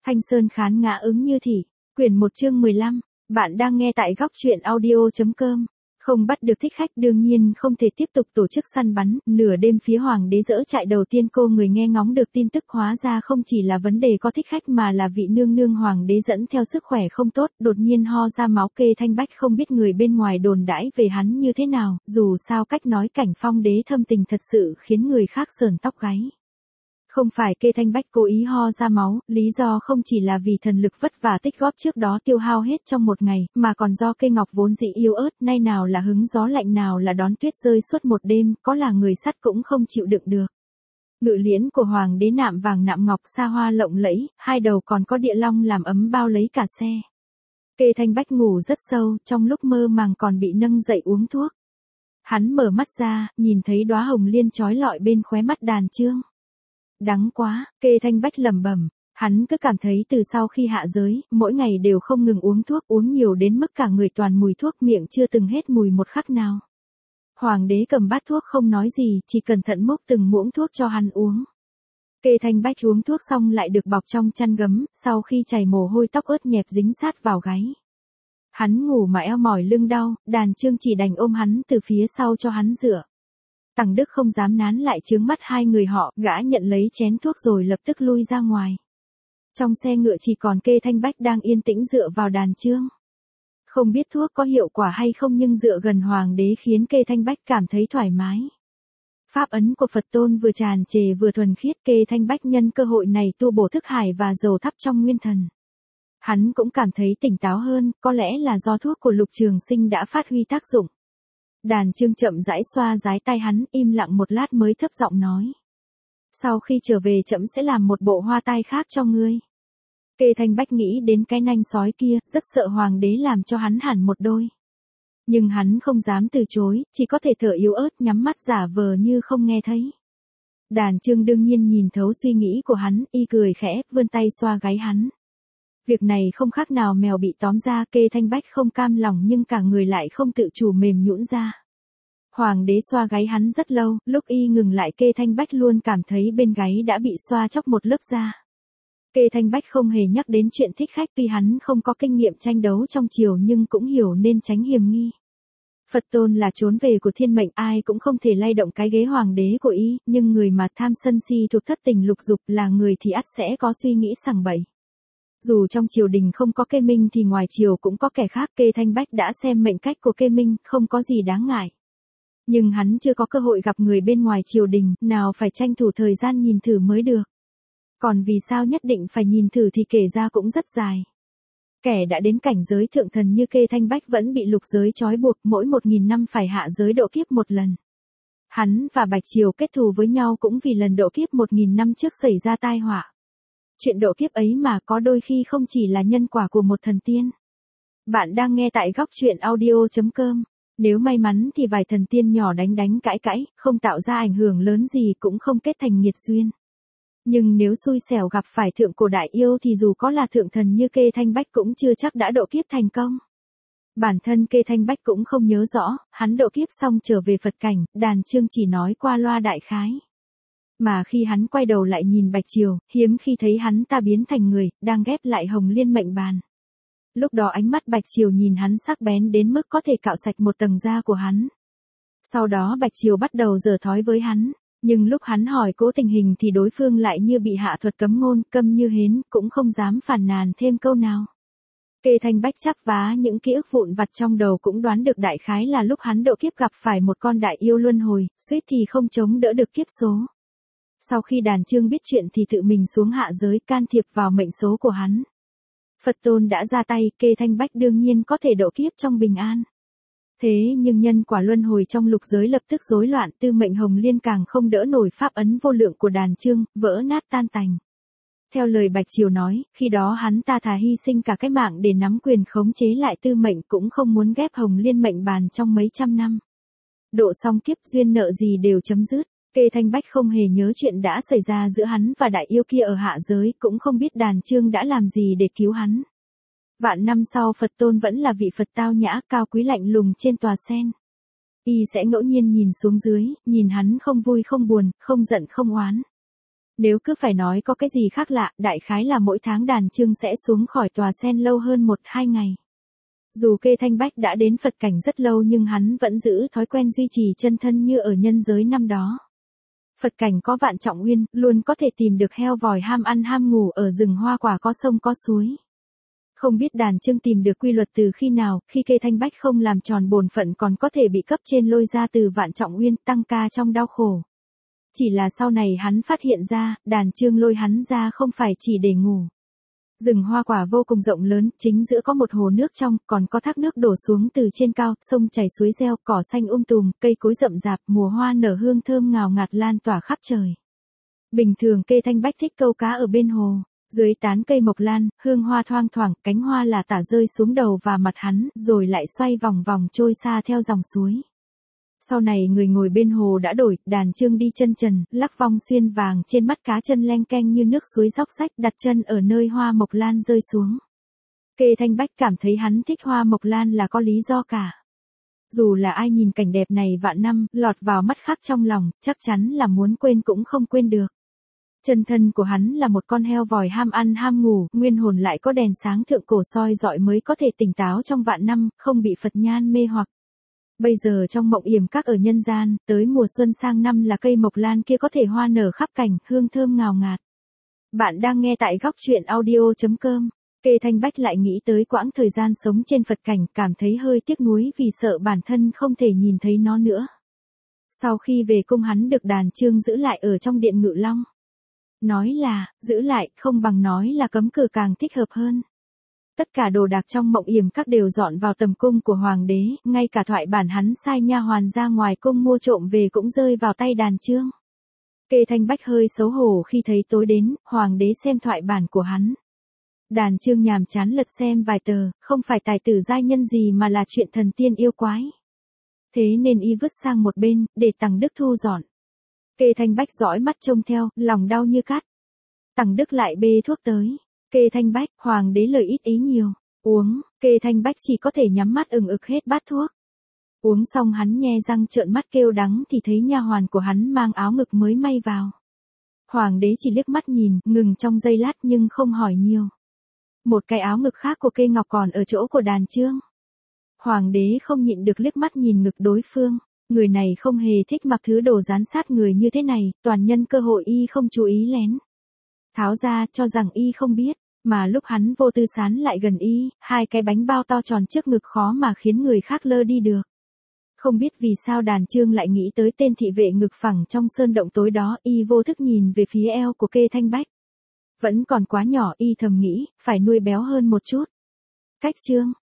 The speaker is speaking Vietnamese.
Thanh Sơn khán ngã ứng như thị, quyển 1 chương 15, bạn đang nghe tại góc truyện audio.com. Không bắt được thích khách đương nhiên không thể tiếp tục tổ chức săn bắn, nửa đêm phía hoàng đế dỡ trại đầu tiên cô người nghe ngóng được tin tức hóa ra không chỉ là vấn đề có thích khách mà là vị nương nương hoàng đế dẫn theo sức khỏe không tốt, đột nhiên ho ra máu. Kê Thanh Bách không biết người bên ngoài đồn đãi về hắn như thế nào, dù sao cách nói Cảnh Phong đế thâm tình thật sự khiến người khác sởn tóc gáy. Không phải Kê Thanh Bách cố ý ho ra máu, lý do không chỉ là vì thần lực vất vả tích góp trước đó tiêu hao hết trong một ngày, mà còn do cây ngọc vốn dĩ yếu ớt, nay nào là hứng gió lạnh nào là đón tuyết rơi suốt một đêm, có là người sắt cũng không chịu đựng được. Ngự liễn của hoàng đế nạm vàng nạm ngọc xa hoa lộng lẫy, hai đầu còn có địa long làm ấm bao lấy cả xe. Kê Thanh Bách ngủ rất sâu, trong lúc mơ màng còn bị nâng dậy uống thuốc. Hắn mở mắt ra, nhìn thấy đóa hồng liên chói lọi bên khóe mắt Đàn Chương. Đắng quá, Kê Thanh Bách lẩm bẩm, hắn cứ cảm thấy từ sau khi hạ giới, mỗi ngày đều không ngừng uống thuốc, uống nhiều đến mức cả người toàn mùi thuốc, miệng chưa từng hết mùi một khắc nào. Hoàng đế cầm bát thuốc không nói gì, chỉ cẩn thận múc từng muỗng thuốc cho hắn uống. Kê Thanh Bách uống thuốc xong lại được bọc trong chăn gấm, sau khi chảy mồ hôi tóc ướt nhẹp dính sát vào gáy. Hắn ngủ mà eo mỏi lưng đau, Đàn Chương chỉ đành ôm hắn từ phía sau cho hắn dựa. Tằng Đức không dám nán lại trướng mắt hai người họ, gã nhận lấy chén thuốc rồi lập tức lui ra ngoài. Trong xe ngựa chỉ còn Kê Thanh Bách đang yên tĩnh dựa vào Đàn Chương. Không biết thuốc có hiệu quả hay không nhưng dựa gần hoàng đế khiến Kê Thanh Bách cảm thấy thoải mái. Pháp ấn của Phật Tôn vừa tràn trề vừa thuần khiết, Kê Thanh Bách nhân cơ hội này tu bổ thức hải và dầu thắp trong nguyên thần. Hắn cũng cảm thấy tỉnh táo hơn, có lẽ là do thuốc của Lục Trường Sinh đã phát huy tác dụng. Đàn Chương chậm rãi xoa dái tay hắn, im lặng một lát mới thấp giọng nói. Sau khi trở về trẫm sẽ làm một bộ hoa tai khác cho ngươi. Kê Thanh Bách nghĩ đến cái nanh sói kia, rất sợ hoàng đế làm cho hắn hẳn một đôi. Nhưng hắn không dám từ chối, chỉ có thể thở yếu ớt nhắm mắt giả vờ như không nghe thấy. Đàn Chương đương nhiên nhìn thấu suy nghĩ của hắn, y cười khẽ, vươn tay xoa gáy hắn. Việc này không khác nào mèo bị tóm ra, Kê Thanh Bách không cam lòng nhưng cả người lại không tự chủ mềm nhũn ra. Hoàng đế xoa gáy hắn rất lâu, lúc y ngừng lại Kê Thanh Bách luôn cảm thấy bên gáy đã bị xoa chóc một lớp da. Kê Thanh Bách không hề nhắc đến chuyện thích khách, tuy hắn không có kinh nghiệm tranh đấu trong triều nhưng cũng hiểu nên tránh hiểm nghi. Phật Tôn là trốn về của thiên mệnh, ai cũng không thể lay động cái ghế hoàng đế của y, nhưng người mà tham sân si thuộc thất tình lục dục là người thì ắt sẽ có suy nghĩ sằng bậy. Dù trong triều đình không có Kê Minh thì ngoài triều cũng có kẻ khác, Kê Thanh Bách đã xem mệnh cách của Kê Minh, không có gì đáng ngại. Nhưng hắn chưa có cơ hội gặp người bên ngoài triều đình, nào phải tranh thủ thời gian nhìn thử mới được. Còn vì sao nhất định phải nhìn thử thì kể ra cũng rất dài. Kẻ đã đến cảnh giới thượng thần như Kê Thanh Bách vẫn bị lục giới trói buộc, mỗi 1000 năm phải hạ giới độ kiếp một lần. Hắn và Bạch Triều kết thù với nhau cũng vì lần độ kiếp 1000 năm trước xảy ra tai họa. Chuyện độ kiếp ấy mà có đôi khi không chỉ là nhân quả của một thần tiên. Bạn đang nghe tại góc truyện audio.com. Nếu may mắn thì vài thần tiên nhỏ đánh cãi, không tạo ra ảnh hưởng lớn gì cũng không kết thành nghiệt duyên. Nhưng nếu xui xẻo gặp phải thượng cổ đại yêu thì dù có là thượng thần như Kê Thanh Bách cũng chưa chắc đã độ kiếp thành công. Bản thân Kê Thanh Bách cũng không nhớ rõ, hắn độ kiếp xong trở về Phật cảnh, Đàn Chương chỉ nói qua loa đại khái. Mà khi hắn quay đầu lại nhìn Bạch Triều, hiếm khi thấy hắn ta biến thành người, đang ghép lại hồng liên mệnh bàn. Lúc đó ánh mắt Bạch Triều nhìn hắn sắc bén đến mức có thể cạo sạch một tầng da của hắn. Sau đó Bạch Triều bắt đầu giở thói với hắn, nhưng lúc hắn hỏi cố tình hình thì đối phương lại như bị hạ thuật cấm ngôn, câm như hến, cũng không dám phàn nàn thêm câu nào. Kê Thanh Bách chắp vá những ký ức vụn vặt trong đầu cũng đoán được đại khái là lúc hắn độ kiếp gặp phải một con đại yêu luân hồi, suýt thì không chống đỡ được kiếp số. Sau khi Đàn Chương biết chuyện thì tự mình xuống hạ giới can thiệp vào mệnh số của hắn. Phật Tôn đã ra tay, Kê Thanh Bách đương nhiên có thể độ kiếp trong bình an. Thế nhưng nhân quả luân hồi trong lục giới lập tức rối loạn, tư mệnh hồng liên càng không đỡ nổi pháp ấn vô lượng của Đàn Chương, vỡ nát tan tành. Theo lời Bạch Triều nói, khi đó hắn ta thà hy sinh cả cái mạng để nắm quyền khống chế lại tư mệnh cũng không muốn ghép hồng liên mệnh bàn trong mấy trăm năm. Độ xong kiếp duyên nợ gì đều chấm dứt. Kê Thanh Bách không hề nhớ chuyện đã xảy ra giữa hắn và đại yêu kia ở hạ giới, cũng không biết Đàn Chương đã làm gì để cứu hắn. Vạn năm sau Phật Tôn vẫn là vị Phật tao nhã, cao quý lạnh lùng trên tòa sen. Y sẽ ngẫu nhiên nhìn xuống dưới, nhìn hắn không vui không buồn, không giận không oán. Nếu cứ phải nói có cái gì khác lạ, đại khái là mỗi tháng Đàn Chương sẽ xuống khỏi tòa sen lâu hơn 1-2 ngày. Dù Kê Thanh Bách đã đến Phật cảnh rất lâu nhưng hắn vẫn giữ thói quen duy trì chân thân như ở nhân giới năm đó. Phật cảnh có vạn trọng uyên, luôn có thể tìm được heo vòi ham ăn ham ngủ ở rừng hoa quả có sông có suối. Không biết Đàn Chương tìm được quy luật từ khi nào, khi Kê Thanh Bách không làm tròn bổn phận còn có thể bị cấp trên lôi ra từ vạn trọng uyên, tăng ca trong đau khổ. Chỉ là sau này hắn phát hiện ra, Đàn Chương lôi hắn ra không phải chỉ để ngủ. Rừng hoa quả vô cùng rộng lớn, chính giữa có một hồ nước trong, còn có thác nước đổ xuống từ trên cao, sông chảy suối reo, cỏ xanh tùm, cây cối rậm rạp, mùa hoa nở hương thơm ngào ngạt lan tỏa khắp trời. Bình thường Kê Thanh Bách thích câu cá ở bên hồ, dưới tán cây mộc lan, hương hoa thoang thoảng, cánh hoa là tả rơi xuống đầu và mặt hắn, rồi lại xoay vòng vòng trôi xa theo dòng suối. Sau này người ngồi bên hồ đã đổi, Đàn Chương đi chân trần, lắc vong xuyên vàng trên mắt cá chân leng keng như nước suối róc rách, đặt chân ở nơi hoa mộc lan rơi xuống. Kê Thanh Bách cảm thấy hắn thích hoa mộc lan là có lý do cả. Dù là ai nhìn cảnh đẹp này vạn năm, lọt vào mắt khác trong lòng, chắc chắn là muốn quên cũng không quên được. Chân thân của hắn là một con heo vòi ham ăn ham ngủ, nguyên hồn lại có đèn sáng thượng cổ soi dọi mới có thể tỉnh táo trong vạn năm, không bị Phật nhan mê hoặc. Bây giờ trong mộng yểm các ở nhân gian, tới mùa xuân sang năm là cây mộc lan kia có thể hoa nở khắp cảnh, hương thơm ngào ngạt. Bạn đang nghe tại góc truyện audio.com. Kê Thanh Bách lại nghĩ tới quãng thời gian sống trên Phật cảnh, cảm thấy hơi tiếc nuối vì sợ bản thân không thể nhìn thấy nó nữa. Sau khi về cung hắn được Đàn Chương giữ lại ở trong điện Ngự Long. Nói là, giữ lại, không bằng nói là cấm cử càng thích hợp hơn. Tất cả đồ đạc trong mộng yểm các đều dọn vào tầm cung của hoàng đế, ngay cả thoại bản hắn sai nha hoàn ra ngoài cung mua trộm về cũng rơi vào tay Đàn Chương. Kê Thanh Bách hơi xấu hổ khi thấy tối đến, hoàng đế xem thoại bản của hắn. Đàn Chương nhàm chán lật xem vài tờ, không phải tài tử giai nhân gì mà là chuyện thần tiên yêu quái. Thế nên y vứt sang một bên, để Tằng Đức thu dọn. Kê Thanh Bách dõi mắt trông theo, lòng đau như cắt. Tằng Đức lại bê thuốc tới. Kê Thanh Bách, hoàng đế lời ít ý nhiều. Uống, Kê Thanh Bách chỉ có thể nhắm mắt ực hết bát thuốc. Uống xong hắn nhe răng trợn mắt kêu đắng thì thấy nha hoàn của hắn mang áo ngực mới may vào. Hoàng đế chỉ liếc mắt nhìn, ngừng trong giây lát nhưng không hỏi nhiều. Một cái áo ngực khác của Kê Ngọc còn ở chỗ của Đàn Chương. Hoàng đế không nhịn được liếc mắt nhìn ngực đối phương. Người này không hề thích mặc thứ đồ dán sát người như thế này, toàn nhân cơ hội y không chú ý lén. Tháo ra cho rằng y không biết, mà lúc hắn vô tư sán lại gần y, hai cái bánh bao to tròn trước ngực khó mà khiến người khác lơ đi được. Không biết vì sao Đàn Chương lại nghĩ tới tên thị vệ ngực phẳng trong sơn động tối đó, y vô thức nhìn về phía eo của Kê Thanh Bách. Vẫn còn quá nhỏ, y thầm nghĩ, phải nuôi béo hơn một chút. Cách chương,